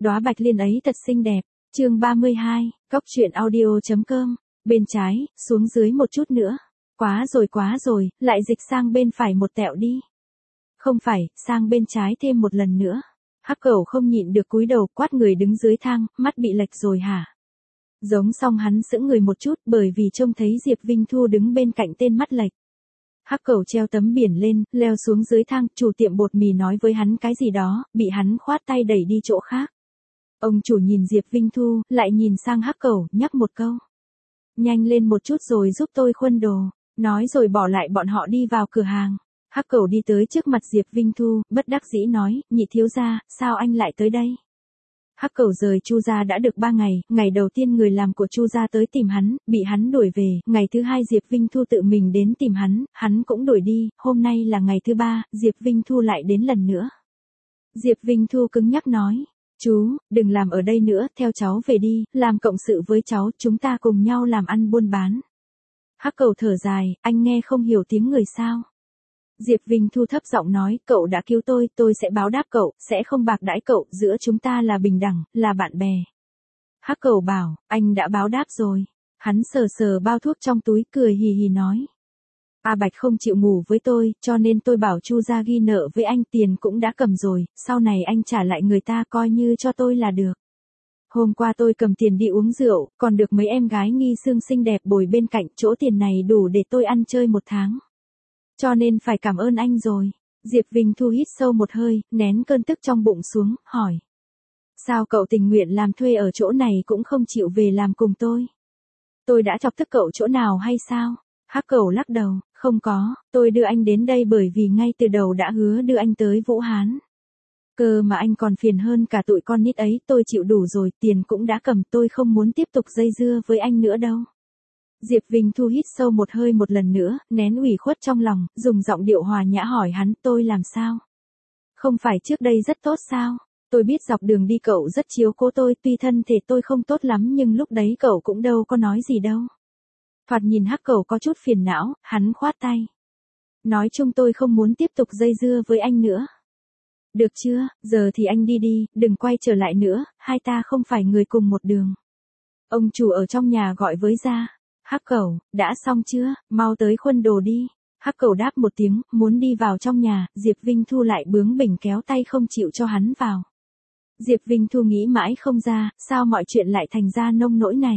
Đóa bạch liên ấy thật xinh đẹp. Chương 32, Cóc truyện audio.com. Bên trái, xuống dưới một chút nữa. Quá rồi, lại dịch sang bên phải một tẹo đi. Không phải, sang bên trái thêm một lần nữa. Hắc Cẩu không nhịn được cúi đầu quát người đứng dưới thang, mắt bị lệch rồi hả? Giống xong hắn sững người một chút bởi vì trông thấy Diệp Vinh Thu đứng bên cạnh tên mắt lệch. Hắc Cẩu treo tấm biển lên, leo xuống dưới thang, chủ tiệm bột mì nói với hắn cái gì đó, bị hắn khoát tay đẩy đi chỗ khác. Ông chủ nhìn Diệp Vinh Thu, lại nhìn sang Hắc Cẩu, nhắc một câu. Nhanh lên một chút rồi giúp tôi khuân đồ, nói rồi bỏ lại bọn họ đi vào cửa hàng. Hắc Cẩu đi tới trước mặt Diệp Vinh Thu, bất đắc dĩ nói, nhị thiếu gia, sao anh lại tới đây? Hắc Cẩu rời Chu gia đã được 3 ngày, ngày đầu tiên người làm của Chu gia tới tìm hắn, bị hắn đuổi về, ngày thứ 2 Diệp Vinh Thu tự mình đến tìm hắn cũng đuổi đi, hôm nay là ngày thứ 3, Diệp Vinh Thu lại đến lần nữa. Diệp Vinh Thu cứng nhắc nói, chú, đừng làm ở đây nữa, theo cháu về đi, làm cộng sự với cháu, chúng ta cùng nhau làm ăn buôn bán. Hắc Cẩu thở dài, anh nghe không hiểu tiếng người sao? Diệp Vinh Thu thấp giọng nói, cậu đã cứu tôi sẽ báo đáp cậu, sẽ không bạc đãi cậu, giữa chúng ta là bình đẳng, là bạn bè. Hắc Cẩu bảo, anh đã báo đáp rồi. Hắn sờ bao thuốc trong túi, cười hì hì nói. A Bạch không chịu ngủ với tôi, cho nên tôi bảo Chu gia ghi nợ với anh, tiền cũng đã cầm rồi, sau này anh trả lại người ta coi như cho tôi là được. Hôm qua tôi cầm tiền đi uống rượu, còn được mấy em gái nghi xương xinh đẹp bồi bên cạnh, chỗ tiền này đủ để tôi ăn chơi 1 tháng. Cho nên phải cảm ơn anh rồi. Diệp Vinh Thu hít sâu một hơi, nén cơn tức trong bụng xuống, hỏi. Sao cậu tình nguyện làm thuê ở chỗ này cũng không chịu về làm cùng tôi? Tôi đã chọc tức cậu chỗ nào hay sao? Hắc Cẩu lắc đầu, không có, tôi đưa anh đến đây bởi vì ngay từ đầu đã hứa đưa anh tới Vũ Hán. Cơ mà anh còn phiền hơn cả tụi con nít ấy, tôi chịu đủ rồi, tiền cũng đã cầm, tôi không muốn tiếp tục dây dưa với anh nữa đâu. Diệp Vinh Thu hít sâu một hơi một lần nữa, nén ủy khuất trong lòng, dùng giọng điệu hòa nhã hỏi hắn, tôi làm sao? Không phải trước đây rất tốt sao? Tôi biết dọc đường đi cậu rất chiếu cố tôi, tuy thân thể tôi không tốt lắm nhưng lúc đấy cậu cũng đâu có nói gì đâu. Thoạt nhìn Hắc Cẩu có chút phiền não, hắn khoát tay. Nói chung tôi không muốn tiếp tục dây dưa với anh nữa. Được chưa, giờ thì anh đi đi, đừng quay trở lại nữa, hai ta không phải người cùng một đường. Ông chủ ở trong nhà gọi với ra. Hắc Cẩu, đã xong chưa, mau tới khuân đồ đi. Hắc Cẩu đáp một tiếng, muốn đi vào trong nhà, Diệp Vinh Thu lại bướng bỉnh kéo tay không chịu cho hắn vào. Diệp Vinh Thu nghĩ mãi không ra, sao mọi chuyện lại thành ra nông nỗi này.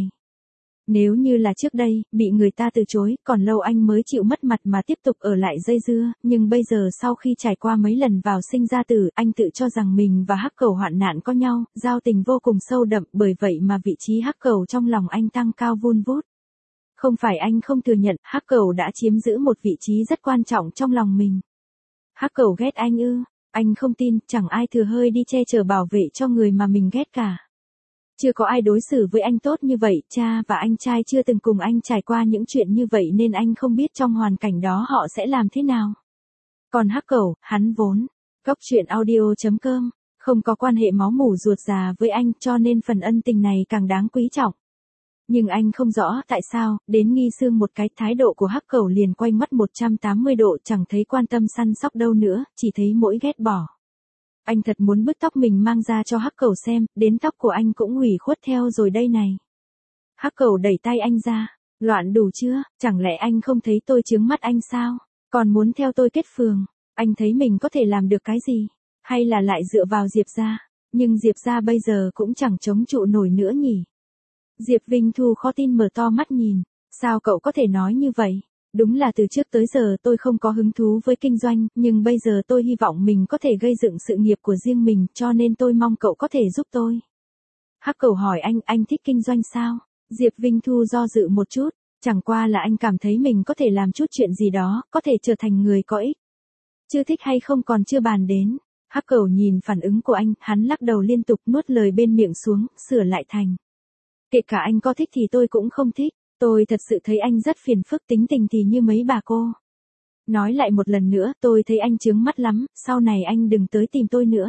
Nếu như là trước đây, bị người ta từ chối, còn lâu anh mới chịu mất mặt mà tiếp tục ở lại dây dưa, nhưng bây giờ sau khi trải qua mấy lần vào sinh ra tử, anh tự cho rằng mình và Hắc Cẩu hoạn nạn có nhau, giao tình vô cùng sâu đậm, bởi vậy mà vị trí Hắc Cẩu trong lòng anh tăng cao vun vút. Không phải anh không thừa nhận, Hắc Cẩu đã chiếm giữ một vị trí rất quan trọng trong lòng mình. Hắc Cẩu ghét anh ư? Anh không tin, chẳng ai thừa hơi đi che chở bảo vệ cho người mà mình ghét cả. Chưa có ai đối xử với anh tốt như vậy, cha và anh trai chưa từng cùng anh trải qua những chuyện như vậy nên anh không biết trong hoàn cảnh đó họ sẽ làm thế nào. Còn Hắc Cẩu, hắn vốn, Cóc truyện audio.com, không có quan hệ máu mủ ruột già với anh cho nên phần ân tình này càng đáng quý trọng. Nhưng anh không rõ tại sao, đến nghi xương một cái thái độ của Hắc Cẩu liền quay mất 180 độ, chẳng thấy quan tâm săn sóc đâu nữa, chỉ thấy mỗi ghét bỏ. Anh thật muốn bứt tóc mình mang ra cho Hắc Cẩu xem, đến tóc của anh cũng hủy khuất theo rồi đây này. Hắc Cẩu đẩy tay anh ra, loạn đủ chưa, chẳng lẽ anh không thấy tôi chướng mắt anh sao, còn muốn theo tôi kết phường, anh thấy mình có thể làm được cái gì, hay là lại dựa vào Diệp gia, nhưng Diệp gia bây giờ cũng chẳng chống trụ nổi nữa nhỉ. Diệp Vinh Thu khó tin mở to mắt nhìn, sao cậu có thể nói như vậy? Đúng là từ trước tới giờ tôi không có hứng thú với kinh doanh, nhưng bây giờ tôi hy vọng mình có thể gây dựng sự nghiệp của riêng mình, cho nên tôi mong cậu có thể giúp tôi. Hắc Cẩu hỏi anh thích kinh doanh sao? Diệp Vinh Thu do dự một chút, chẳng qua là anh cảm thấy mình có thể làm chút chuyện gì đó, có thể trở thành người có ích. Chưa thích hay không còn chưa bàn đến. Hắc Cẩu nhìn phản ứng của anh, hắn lắc đầu liên tục nuốt lời bên miệng xuống, sửa lại thành. Kể cả anh có thích thì tôi cũng không thích, tôi thật sự thấy anh rất phiền phức, tính tình thì như mấy bà cô. Nói lại một lần nữa, tôi thấy anh chướng mắt lắm, sau này anh đừng tới tìm tôi nữa.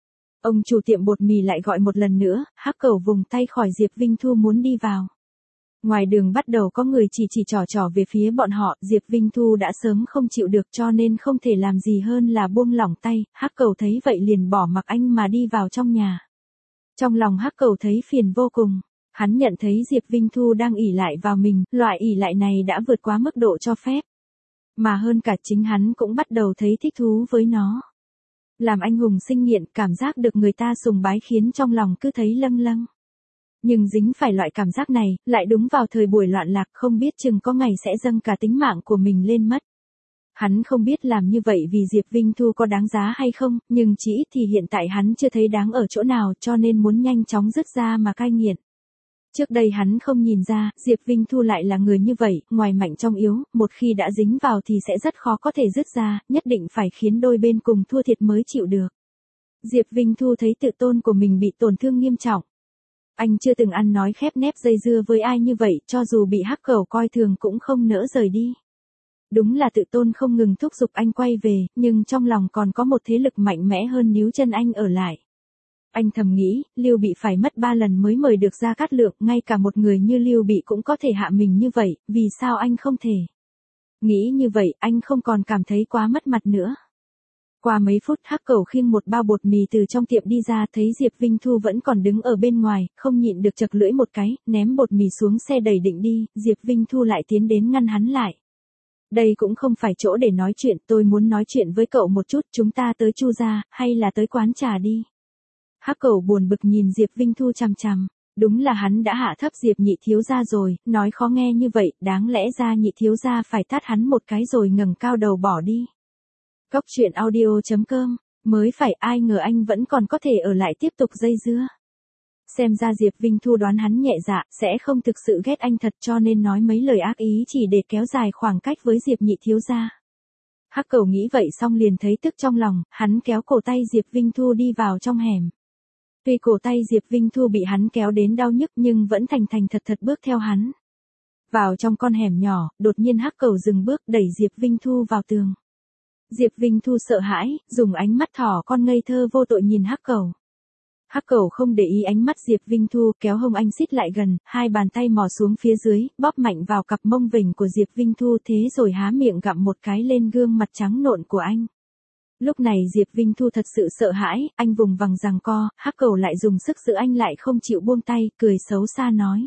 Ông chủ tiệm bột mì lại gọi một lần nữa, Hắc Cẩu vùng tay khỏi Diệp Vinh Thu muốn đi vào. Ngoài đường bắt đầu có người chỉ trỏ về phía bọn họ, Diệp Vinh Thu đã sớm không chịu được cho nên không thể làm gì hơn là buông lỏng tay, Hắc Cẩu thấy vậy liền bỏ mặc anh mà đi vào trong nhà. Trong lòng Hắc Cẩu thấy phiền vô cùng. Hắn nhận thấy Diệp Vinh Thu đang ỷ lại vào mình, loại ỷ lại này đã vượt quá mức độ cho phép. Mà hơn cả chính hắn cũng bắt đầu thấy thích thú với nó. Làm anh hùng sinh nghiện, cảm giác được người ta sùng bái khiến trong lòng cứ thấy lâng lâng. Nhưng dính phải loại cảm giác này, lại đúng vào thời buổi loạn lạc, không biết chừng có ngày sẽ dâng cả tính mạng của mình lên mất. Hắn không biết làm như vậy vì Diệp Vinh Thu có đáng giá hay không, nhưng chỉ ít thì hiện tại hắn chưa thấy đáng ở chỗ nào, cho nên muốn nhanh chóng dứt ra mà cai nghiện. Trước đây hắn không nhìn ra, Diệp Vinh Thu lại là người như vậy, ngoài mạnh trong yếu, một khi đã dính vào thì sẽ rất khó có thể dứt ra, nhất định phải khiến đôi bên cùng thua thiệt mới chịu được. Diệp Vinh Thu thấy tự tôn của mình bị tổn thương nghiêm trọng. Anh chưa từng ăn nói khép nép dây dưa với ai như vậy, cho dù bị Hắc Cẩu coi thường cũng không nỡ rời đi. Đúng là tự tôn không ngừng thúc giục anh quay về, nhưng trong lòng còn có một thế lực mạnh mẽ hơn níu chân anh ở lại. Anh thầm nghĩ, Lưu Bị phải mất 3 lần mới mời được Gia Cát Lượng, ngay cả một người như Lưu Bị cũng có thể hạ mình như vậy, vì sao anh không thể? Nghĩ như vậy, anh không còn cảm thấy quá mất mặt nữa. Qua mấy phút, Hắc Cẩu khiêng một bao bột mì từ trong tiệm đi ra, thấy Diệp Vinh Thu vẫn còn đứng ở bên ngoài, không nhịn được chật lưỡi một cái, ném bột mì xuống xe đẩy định đi, Diệp Vinh Thu lại tiến đến ngăn hắn lại. Đây cũng không phải chỗ để nói chuyện, tôi muốn nói chuyện với cậu một chút, chúng ta tới Chu gia, hay là tới quán trà đi. Hắc Cẩu buồn bực nhìn Diệp Vinh Thu chằm chằm, đúng là hắn đã hạ thấp Diệp nhị thiếu gia rồi, nói khó nghe như vậy, đáng lẽ ra nhị thiếu gia phải tát hắn một cái rồi ngẩng cao đầu bỏ đi. Cốc truyện audio.com, mới phải, ai ngờ anh vẫn còn có thể ở lại tiếp tục dây dưa. Xem ra Diệp Vinh Thu đoán hắn nhẹ dạ, sẽ không thực sự ghét anh thật, cho nên nói mấy lời ác ý chỉ để kéo dài khoảng cách với Diệp nhị thiếu gia. Hắc Cẩu nghĩ vậy xong liền thấy tức trong lòng, hắn kéo cổ tay Diệp Vinh Thu đi vào trong hẻm. Tuy cổ tay Diệp Vinh Thu bị hắn kéo đến đau nhức nhưng vẫn thành thành thật thật bước theo hắn. Vào trong con hẻm nhỏ, đột nhiên Hắc Cẩu dừng bước, đẩy Diệp Vinh Thu vào tường. Diệp Vinh Thu sợ hãi, dùng ánh mắt thỏ con ngây thơ vô tội nhìn Hắc Cẩu. Hắc Cẩu không để ý ánh mắt Diệp Vinh Thu, kéo hông anh xít lại gần, hai bàn tay mò xuống phía dưới, bóp mạnh vào cặp mông vểnh của Diệp Vinh Thu, thế rồi há miệng gặm một cái lên gương mặt trắng nộn của anh. Lúc này Diệp Vinh Thu thật sự sợ hãi, anh vùng vằng giằng co, Hắc Cẩu lại dùng sức giữ anh lại không chịu buông tay, cười xấu xa nói.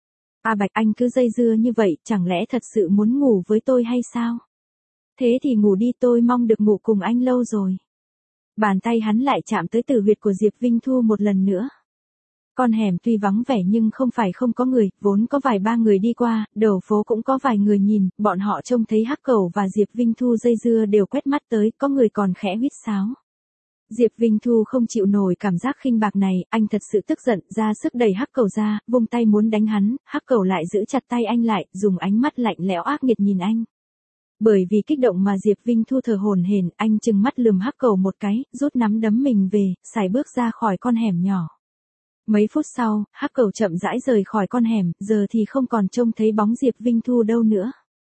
A Bạch, anh cứ dây dưa như vậy, chẳng lẽ thật sự muốn ngủ với tôi hay sao? Thế thì ngủ đi, tôi mong được ngủ cùng anh lâu rồi. Bàn tay hắn lại chạm tới tử huyệt của Diệp Vinh Thu một lần nữa. Con hẻm tuy vắng vẻ nhưng không phải không có người, vốn có vài ba người đi qua, đầu phố cũng có vài người nhìn, bọn họ trông thấy Hắc Cẩu và Diệp Vinh Thu dây dưa đều quét mắt tới, có người còn khẽ huýt sáo. Diệp Vinh Thu không chịu nổi cảm giác khinh bạc này, anh thật sự tức giận, ra sức đẩy Hắc Cẩu ra, vung tay muốn đánh hắn, Hắc Cẩu lại giữ chặt tay anh lại, dùng ánh mắt lạnh lẽo ác nghiệt nhìn anh. Bởi vì kích động mà Diệp Vinh Thu thở hổn hển, anh trừng mắt lườm Hắc Cẩu một cái, rút nắm đấm mình về, sải bước ra khỏi con hẻm nhỏ. Mấy phút sau, Hắc Cẩu chậm rãi rời khỏi con hẻm, giờ thì không còn trông thấy bóng Diệp Vinh Thu đâu nữa.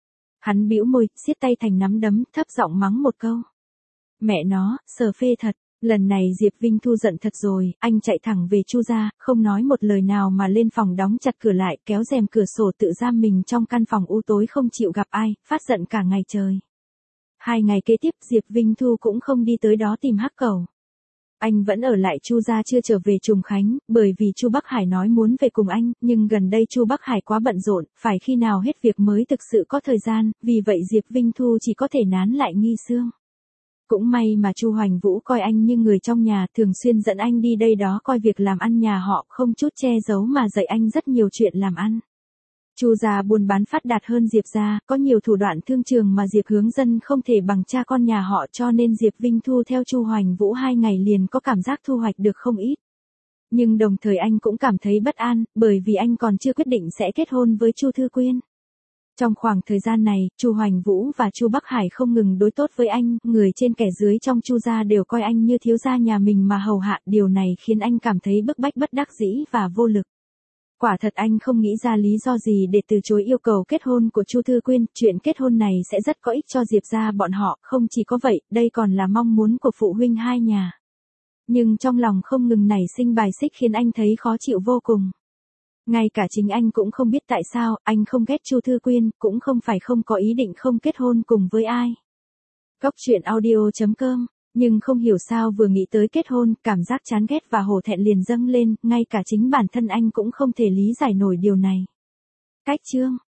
Hắn bĩu môi, siết tay thành nắm đấm, thấp giọng mắng một câu. Mẹ nó, sờ phê thật. Lần này Diệp Vinh Thu giận thật rồi, anh chạy thẳng về Chu gia, không nói một lời nào mà lên phòng đóng chặt cửa lại, kéo rèm cửa sổ tự giam mình trong căn phòng u tối không chịu gặp ai, phát giận cả ngày trời. 2 ngày kế tiếp Diệp Vinh Thu cũng không đi tới đó tìm Hắc Cẩu. Anh vẫn ở lại Chu gia chưa trở về Trùng Khánh, bởi vì Chu Bắc Hải nói muốn về cùng anh, nhưng gần đây Chu Bắc Hải quá bận rộn, phải khi nào hết việc mới thực sự có thời gian, vì vậy Diệp Vinh Thu chỉ có thể nán lại Nghi Sương. Cũng may mà Chu Hoành Vũ coi anh như người trong nhà, thường xuyên dẫn anh đi đây đó coi việc làm ăn nhà họ, không chút che giấu mà dạy anh rất nhiều chuyện làm ăn. Chu gia buôn bán phát đạt hơn Diệp gia, có nhiều thủ đoạn thương trường mà Diệp Hướng Dân không thể bằng cha con nhà họ, cho nên Diệp Vinh Thu theo Chu Hoành Vũ 2 ngày liền có cảm giác thu hoạch được không ít. Nhưng đồng thời anh cũng cảm thấy bất an, bởi vì anh còn chưa quyết định sẽ kết hôn với Chu Thư Quyên. Trong khoảng thời gian này, Chu Hoành Vũ và Chu Bắc Hải không ngừng đối tốt với anh, người trên kẻ dưới trong Chu gia đều coi anh như thiếu gia nhà mình mà hầu hạ, điều này khiến anh cảm thấy bức bách bất đắc dĩ và vô lực. Quả thật anh không nghĩ ra lý do gì để từ chối yêu cầu kết hôn của Chu Thư Quyên, chuyện kết hôn này sẽ rất có ích cho Diệp gia bọn họ, không chỉ có vậy, đây còn là mong muốn của phụ huynh hai nhà. Nhưng trong lòng không ngừng nảy sinh bài xích khiến anh thấy khó chịu vô cùng. Ngay cả chính anh cũng không biết tại sao, anh không ghét Chu Thư Quyên, cũng không phải không có ý định không kết hôn cùng với ai. Cốc truyện audio.com Nhưng không hiểu sao vừa nghĩ tới kết hôn, cảm giác chán ghét và hổ thẹn liền dâng lên, ngay cả chính bản thân anh cũng không thể lý giải nổi điều này. Cách chương